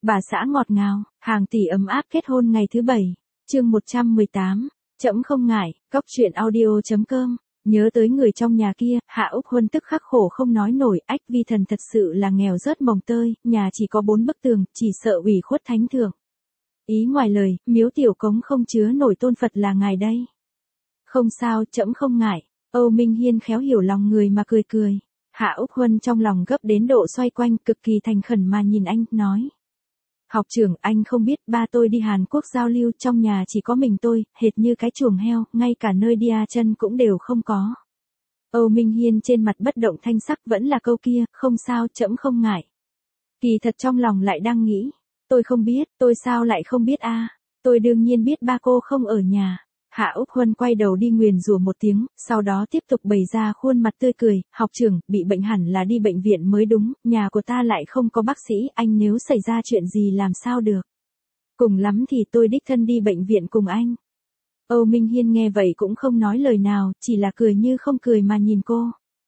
Bà xã ngọt ngào, hàng tỷ ấm áp kết hôn ngày thứ 7. Chương 118. Trẫm không ngại, cóc truyện audio.com. Nhớ tới người trong nhà kia, Hạ Úc Huân tức khắc khổ không nói nổi, ách vi thần thật sự là nghèo rớt mồng tơi, nhà chỉ có 4 bức tường, chỉ sợ ủy khuất thánh thượng. Ý ngoài lời, miếu tiểu cống không chứa nổi tôn Phật là ngài đây. Không sao, trẫm không ngại. Âu Minh Hiên khéo hiểu lòng người mà cười cười. Hạ Úc Huân trong lòng gấp đến độ xoay quanh, cực kỳ thành khẩn mà nhìn anh, nói. Học trưởng, anh không biết, ba tôi đi Hàn Quốc giao lưu, trong nhà chỉ có mình tôi, hệt như cái chuồng heo, ngay cả nơi đi chân cũng đều không có. Âu Minh Hiên trên mặt bất động thanh sắc, vẫn là câu kia, không sao, trẫm không ngại. Kỳ thật trong lòng lại đang nghĩ, tôi không biết, tôi sao lại không biết a? Tôi đương nhiên biết ba cô không ở nhà. Hạ Úc Huân quay đầu đi nguyền rủa một tiếng, sau đó tiếp tục bày ra khuôn mặt tươi cười, học trưởng, bị bệnh hẳn là đi bệnh viện mới đúng, nhà của ta lại không có bác sĩ, anh nếu xảy ra chuyện gì làm sao được. Cùng lắm thì tôi đích thân đi bệnh viện cùng anh. Âu Minh Hiên nghe vậy cũng không nói lời nào, chỉ là cười như không cười mà nhìn cô.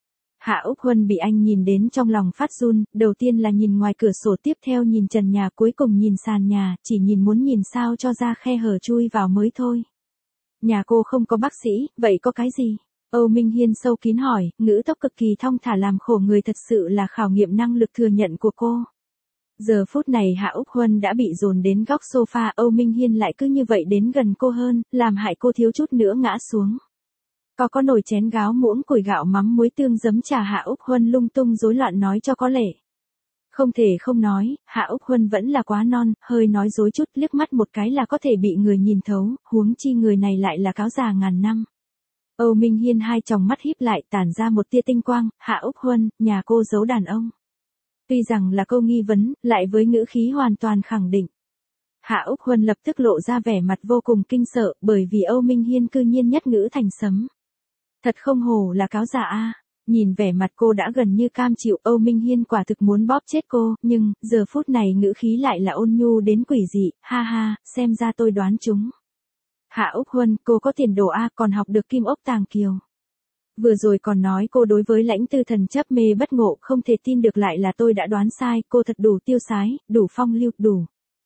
Hạ Úc Huân bị anh nhìn đến trong lòng phát run, đầu tiên là nhìn ngoài cửa sổ, tiếp theo nhìn trần nhà, cuối cùng nhìn sàn nhà, chỉ muốn nhìn sao cho ra khe hở chui vào mới thôi. Nhà cô không có bác sĩ, vậy có cái gì? Âu Minh Hiên sâu kín hỏi, ngữ tốc cực kỳ thong thả làm khổ người, thật sự là khảo nghiệm năng lực thừa nhận của cô. Giờ phút này Hạ Úc Huân đã bị dồn đến góc sofa, Âu Minh Hiên lại cứ như vậy đến gần cô hơn, làm hại cô thiếu chút nữa ngã xuống. Có nồi chén gáo muỗng củi gạo mắm muối tương giấm trà, Hạ Úc Huân lung tung rối loạn nói cho có lệ. Không thể không nói, Hạ Úc Huân vẫn là quá non, hơi nói dối chút, liếc mắt một cái là có thể bị người nhìn thấu, huống chi người này lại là cáo già ngàn năm. Âu Minh Hiên hai tròng mắt híp lại, tản ra một tia tinh quang, Hạ Úc Huân, nhà cô giấu đàn ông. Tuy rằng là câu nghi vấn, lại với ngữ khí hoàn toàn khẳng định. Hạ Úc Huân lập tức lộ ra vẻ mặt vô cùng kinh sợ, bởi vì Âu Minh Hiên cư nhiên nhất ngữ thành sấm. Thật không hổ là cáo già a. Nhìn vẻ mặt cô đã gần như cam chịu, Âu Minh Hiên quả thực muốn bóp chết cô, nhưng, giờ phút này ngữ khí lại là ôn nhu đến quỷ dị, ha ha, xem ra tôi đoán chúng. Hạ Úc Huân, cô có tiền đồ a, còn học được kim ốc tàng kiều. Vừa rồi còn nói cô đối với Lãnh Tư Thần chấp mê bất ngộ, không thể tin được lại là tôi đã đoán sai, cô thật đủ tiêu sái, đủ phong lưu, đủ.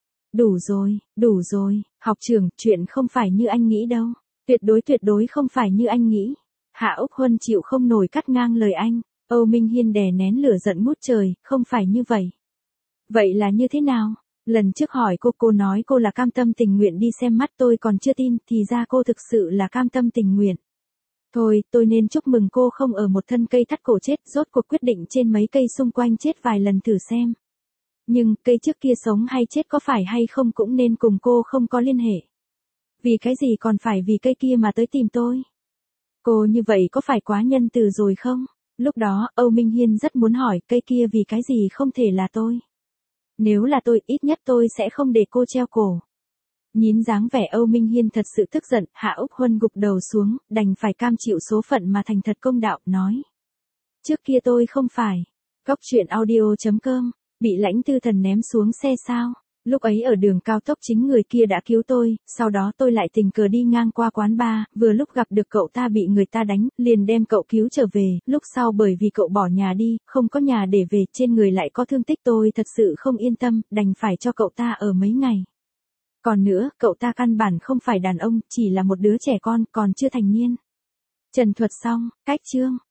Đủ rồi, học trưởng, chuyện không phải như anh nghĩ đâu. Tuyệt đối không phải như anh nghĩ. Hạ Úc Huân chịu không nổi cắt ngang lời anh. Âu Minh Hiên đè nén lửa giận ngút trời, không phải như vậy. Vậy là như thế nào? Lần trước hỏi cô nói cô là cam tâm tình nguyện đi xem mắt, tôi còn chưa tin, thì ra cô thực sự là cam tâm tình nguyện. Thôi, tôi nên chúc mừng cô không ở một thân cây thắt cổ chết, rốt cuộc quyết định trên mấy cây xung quanh chết vài lần thử xem. Nhưng, cây trước kia sống hay chết có phải hay không cũng nên cùng cô không có liên hệ. Vì cái gì còn phải vì cây kia mà tới tìm tôi? Cô như vậy có phải quá nhân từ rồi không? Lúc đó, Âu Minh Hiên rất muốn hỏi, cây kia vì cái gì không thể là tôi? Nếu là tôi, ít nhất tôi sẽ không để cô treo cổ. Nhìn dáng vẻ Âu Minh Hiên thật sự tức giận, Hạ Úc Huân gục đầu xuống, đành phải cam chịu số phận mà thành thật công đạo, nói. Trước kia tôi không phải. Cóc truyện audio.com, bị Lãnh Tư Thần ném xuống xe sao? Lúc ấy ở đường cao tốc chính người kia đã cứu tôi, sau đó tôi lại tình cờ đi ngang qua quán bar, vừa lúc gặp được cậu ta bị người ta đánh, liền đem cậu cứu trở về, lúc sau bởi vì cậu bỏ nhà đi, không có nhà để về, trên người lại có thương tích, tôi thật sự không yên tâm, đành phải cho cậu ta ở mấy ngày. Còn nữa, cậu ta căn bản không phải đàn ông, chỉ là một đứa trẻ con, còn chưa thành niên. Trần thuật xong, cách chương.